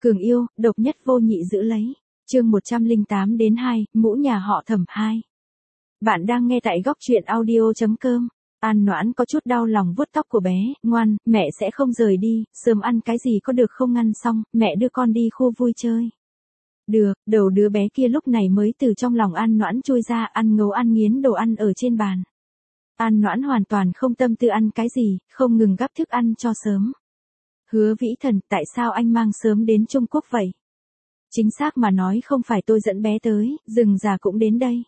Cường yêu, độc nhất vô nhị giữ lấy. Chương 108 đến 2, mũ nhà họ Thẩm 2. Bạn đang nghe tại góc truyện audio.com. An Noãn có chút đau lòng vuốt tóc của bé, ngoan, mẹ sẽ không rời đi, sớm ăn cái gì có được không ngăn xong, mẹ đưa con đi khu vui chơi. Được, đầu đứa bé kia lúc này mới từ trong lòng An Noãn chui ra, ăn ngấu ăn nghiến đồ ăn ở trên bàn. An Noãn hoàn toàn không tâm tư ăn cái gì, không ngừng gắp thức ăn cho sớm. Hứa Vĩ Thần, tại sao anh mang sớm đến Trung Quốc vậy? Chính xác mà nói không phải tôi dẫn bé tới, Rừng Già cũng đến đây.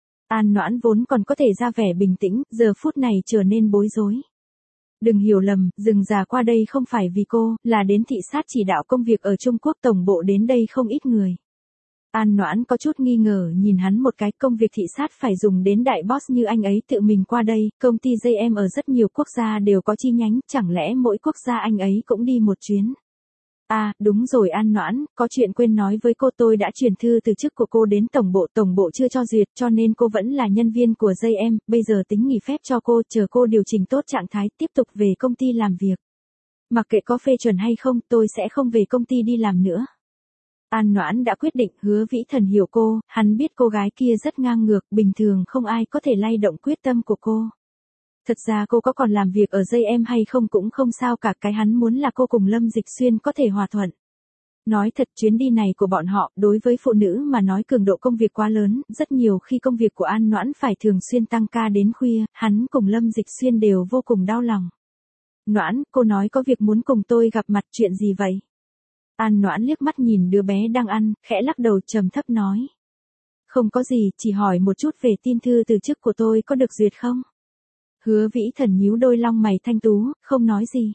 An Noãn vốn còn có thể ra vẻ bình tĩnh, giờ phút này trở nên bối rối. Đừng hiểu lầm, Rừng Già qua đây không phải vì cô, là đến thị sát chỉ đạo công việc ở Trung Quốc tổng bộ đến đây không ít người. An Noãn có chút nghi ngờ nhìn hắn một cái, công việc thị sát phải dùng đến đại boss như anh ấy tự mình qua đây, công ty JM ở rất nhiều quốc gia đều có chi nhánh, chẳng lẽ mỗi quốc gia anh ấy cũng đi một chuyến. À, đúng rồi An Noãn, có chuyện quên nói với cô, tôi đã chuyển thư từ chức của cô đến tổng bộ chưa cho duyệt, cho nên cô vẫn là nhân viên của JM, bây giờ tính nghỉ phép cho cô, chờ cô điều chỉnh tốt trạng thái, tiếp tục về công ty làm việc. Mặc kệ có phê chuẩn hay không, tôi sẽ không về công ty đi làm nữa. An Noãn đã quyết định. Hứa Vĩ Thần hiểu cô, hắn biết cô gái kia rất ngang ngược, bình thường không ai có thể lay động quyết tâm của cô. Thật ra cô có còn làm việc ở JM hay không cũng không sao cả, cái hắn muốn là cô cùng Lâm Dịch Xuyên có thể hòa thuận. Nói thật, chuyến đi này của bọn họ, đối với phụ nữ mà nói cường độ công việc quá lớn, rất nhiều khi công việc của An Noãn phải thường xuyên tăng ca đến khuya, hắn cùng Lâm Dịch Xuyên đều vô cùng đau lòng. Noãn, cô nói có việc muốn cùng tôi gặp mặt, chuyện gì vậy? An Noãn liếc mắt nhìn đứa bé đang ăn, khẽ lắc đầu trầm thấp nói. Không có gì, chỉ hỏi một chút về tin thư từ chức của tôi có được duyệt không? Hứa Vĩ Thần nhíu đôi lông mày thanh tú, không nói gì.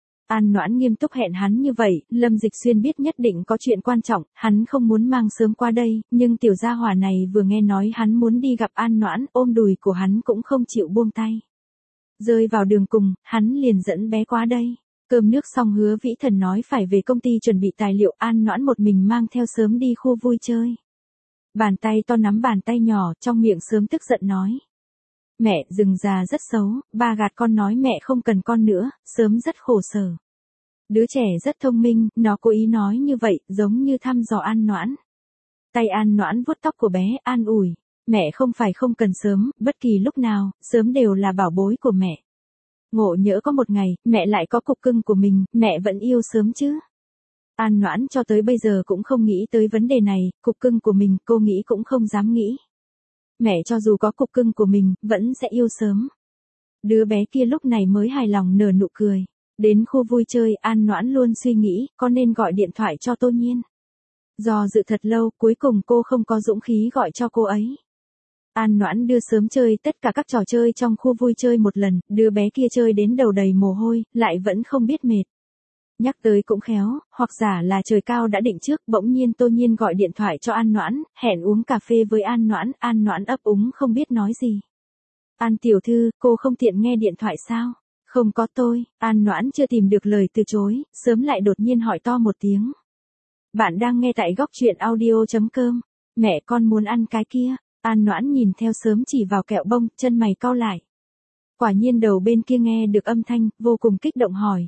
An Noãn nghiêm túc hẹn hắn như vậy, Lâm Dịch Xuyên biết nhất định có chuyện quan trọng, hắn không muốn mang sớm qua đây, nhưng tiểu gia hỏa này vừa nghe nói hắn muốn đi gặp An Noãn, ôm đùi của hắn cũng không chịu buông tay. Rơi vào đường cùng, hắn liền dẫn bé qua đây. Cơm nước xong Hứa Vĩ Thần nói phải về công ty chuẩn bị tài liệu, An Noãn một mình mang theo sớm đi khu vui chơi. Bàn tay to nắm bàn tay nhỏ, trong miệng sớm tức giận nói. Mẹ, Rừng Già rất xấu, ba gạt con nói mẹ không cần con nữa, sớm rất khổ sở. Đứa trẻ rất thông minh, nó cố ý nói như vậy, giống như thăm dò An Noãn. Tay An Noãn vuốt tóc của bé, an ủi. Mẹ không phải không cần sớm, bất kỳ lúc nào, sớm đều là bảo bối của mẹ. Ngộ nhỡ có một ngày, mẹ lại có cục cưng của mình, mẹ vẫn yêu sớm chứ. An Noãn cho tới bây giờ cũng không nghĩ tới vấn đề này, cục cưng của mình cô nghĩ cũng không dám nghĩ. Mẹ cho dù có cục cưng của mình, vẫn sẽ yêu sớm. Đứa bé kia lúc này mới hài lòng nở nụ cười. Đến khu vui chơi, An Noãn luôn suy nghĩ, có nên gọi điện thoại cho Tô Nhiên. Do dự thật lâu, cuối cùng cô không có dũng khí gọi cho cô ấy. An Noãn đưa sớm chơi tất cả các trò chơi trong khu vui chơi một lần, đứa bé kia chơi đến đầu đầy mồ hôi, lại vẫn không biết mệt. Nhắc tới cũng khéo, hoặc giả là trời cao đã định trước, bỗng nhiên Tô Nhiên gọi điện thoại cho An Noãn, hẹn uống cà phê với An Noãn ấp úng không biết nói gì. An tiểu thư, cô không tiện nghe điện thoại sao? Không có tôi, An Noãn chưa tìm được lời từ chối, sớm lại đột nhiên hỏi to một tiếng. Bạn đang nghe tại góc truyện audio.com, mẹ con muốn ăn cái kia. An Noãn nhìn theo sớm chỉ vào kẹo bông, chân mày cau lại. Quả nhiên đầu bên kia nghe được âm thanh, vô cùng kích động hỏi.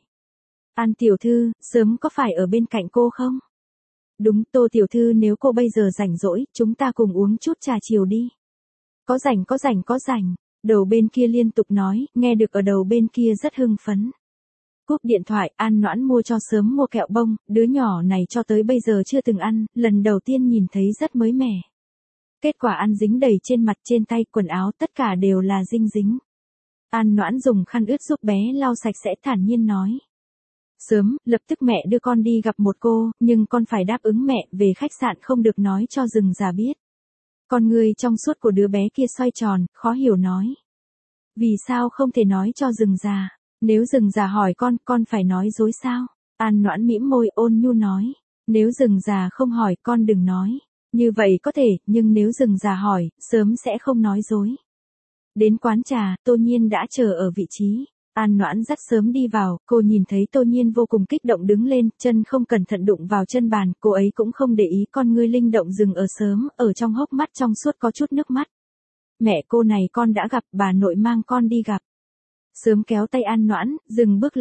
An tiểu thư, sớm có phải ở bên cạnh cô không? Đúng, Tô tiểu thư, nếu cô bây giờ rảnh rỗi, chúng ta cùng uống chút trà chiều đi. Có rảnh. Đầu bên kia liên tục nói, nghe được ở đầu bên kia rất hưng phấn. Cúp điện thoại, An Noãn mua cho sớm mua kẹo bông, đứa nhỏ này cho tới bây giờ chưa từng ăn, lần đầu tiên nhìn thấy rất mới mẻ. Kết quả ăn dính đầy trên mặt, trên tay, quần áo, tất cả đều là dinh dính. An Noãn dùng khăn ướt giúp bé lau sạch sẽ, thản nhiên nói. Sớm, lập tức mẹ đưa con đi gặp một cô, nhưng con phải đáp ứng mẹ, về khách sạn không được nói cho Rừng Già biết. Con người trong suốt của đứa bé kia xoay tròn, khó hiểu nói. Vì sao không thể nói cho Rừng Già? Nếu Rừng Già hỏi con phải nói dối sao? An Noãn mỉm môi ôn nhu nói. Nếu Rừng Già không hỏi, con đừng nói. Như vậy có thể, nhưng nếu Rừng Già hỏi, sớm sẽ không nói dối. Đến quán trà, Tô Nhiên đã chờ ở vị trí. An Noãn dắt sớm đi vào, cô nhìn thấy Tô Nhiên vô cùng kích động đứng lên, chân không cẩn thận đụng vào chân bàn, cô ấy cũng không để ý, con ngươi linh động dừng ở sớm, ở trong hốc mắt trong suốt có chút nước mắt. Mẹ cô này con đã gặp, bà nội mang con đi gặp. Sớm kéo tay An Noãn, dừng bước lại.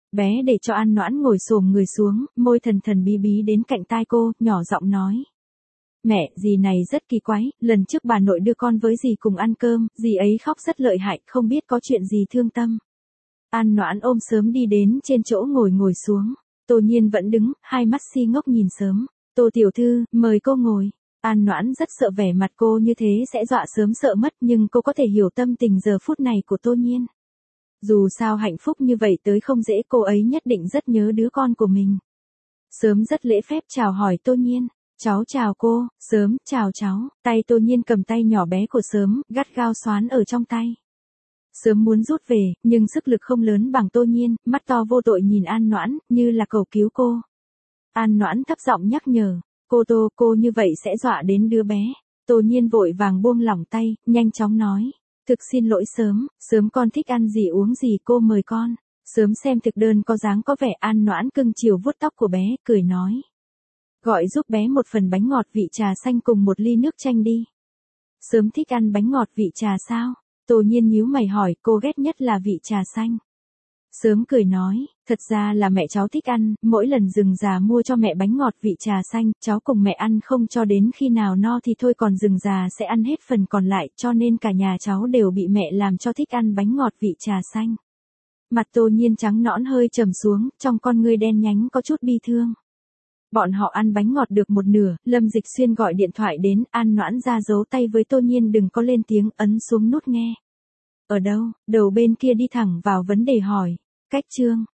Bé để cho An Noãn ngồi xổm người xuống, môi thần thần bí bí đến cạnh tai cô, nhỏ giọng nói. Mẹ, dì này rất kỳ quái, lần trước bà nội đưa con với dì cùng ăn cơm, dì ấy khóc rất lợi hại, không biết có chuyện gì thương tâm. An Noãn ôm Sớm đi đến trên chỗ ngồi xuống. Tô Nhiên vẫn đứng, hai mắt si ngốc nhìn Sớm. Tô tiểu thư, mời cô ngồi. An Noãn rất sợ vẻ mặt cô như thế sẽ dọa Sớm sợ mất, nhưng cô có thể hiểu tâm tình giờ phút này của Tô Nhiên. Dù sao hạnh phúc như vậy tới không dễ, cô ấy nhất định rất nhớ đứa con của mình. Sớm rất lễ phép chào hỏi Tô Nhiên. Cháu chào cô. Sớm, chào cháu. Tay Tô Nhiên cầm tay nhỏ bé của Sớm, gắt gao xoán ở trong tay. Sớm muốn rút về, nhưng sức lực không lớn bằng Tô Nhiên, mắt to vô tội nhìn An Noãn, như là cầu cứu cô. An Noãn thấp giọng nhắc nhở, cô như vậy sẽ dọa đến đứa bé. Tô Nhiên vội vàng buông lỏng tay, nhanh chóng nói, thực xin lỗi Sớm con thích ăn gì uống gì cô mời con. Sớm xem thực đơn có dáng có vẻ. An Noãn cưng chiều vuốt tóc của bé, cười nói. Gọi giúp bé một phần bánh ngọt vị trà xanh cùng một ly nước chanh đi. Sớm thích ăn bánh ngọt vị trà sao? Tô Nhiên nhíu mày hỏi, cô ghét nhất là vị trà xanh. Sớm cười nói, thật ra là mẹ cháu thích ăn, mỗi lần rừng già mua cho mẹ bánh ngọt vị trà xanh, cháu cùng mẹ ăn không cho đến khi nào no thì thôi, còn rừng già sẽ ăn hết phần còn lại, cho nên cả nhà cháu đều bị mẹ làm cho thích ăn bánh ngọt vị trà xanh. Mặt Tô Nhiên trắng nõn hơi trầm xuống, trong con ngươi đen nhánh có chút bi thương. Bọn họ ăn bánh ngọt được một nửa, Lâm Dịch Xuyên gọi điện thoại đến. An Noãn ra giấu tay với Tô Nhiên đừng có lên tiếng, ấn xuống nút nghe. Ở đâu? Đầu bên kia đi thẳng vào vấn đề hỏi. Cách Trương.